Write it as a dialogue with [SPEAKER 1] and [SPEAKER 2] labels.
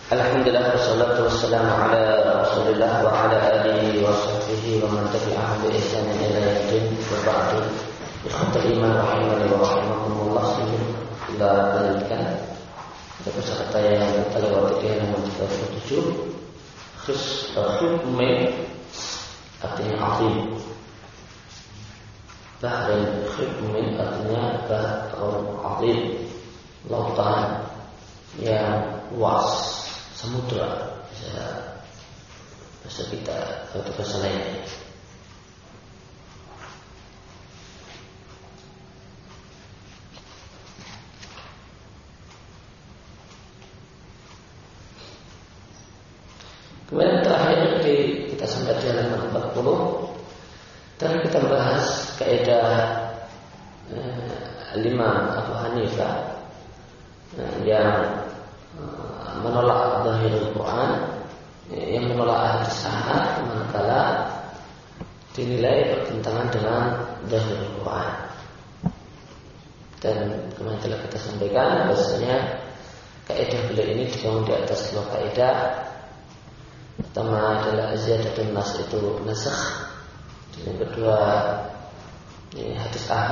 [SPEAKER 1] Alhamdulillah wassalatu wassalamu ala Rasulillah wa ala alihi wa sahbihi wa man tabi'ahum bi ihsan ila yaumil wa ba'du. Ikhwatul iman rahimani wa rahimakumullah ila dzalika. Kita peserta yang kita lewati di halaman 37. Hukmi artinya azim. Bahrul hukmi artinya bahrul azim. Lautan yang luas, samudra, bahasa kita atau bahasa lainnya. Kemudian terakhir kita sampai di halaman 40 dan kita bahas kaidah Imam Abu Hanifah yang menolak zahirul Quran, yang menolak hadis ahad manakala dinilai bertentangan dengan zahirul Quran. Dan kemarin telah kita sampaikan bahasanya kaidah beliau ini dibangun di atas dua kaidah. Pertama adalah ziyadatun nas itu nasakh, dan yang kedua hadis ahad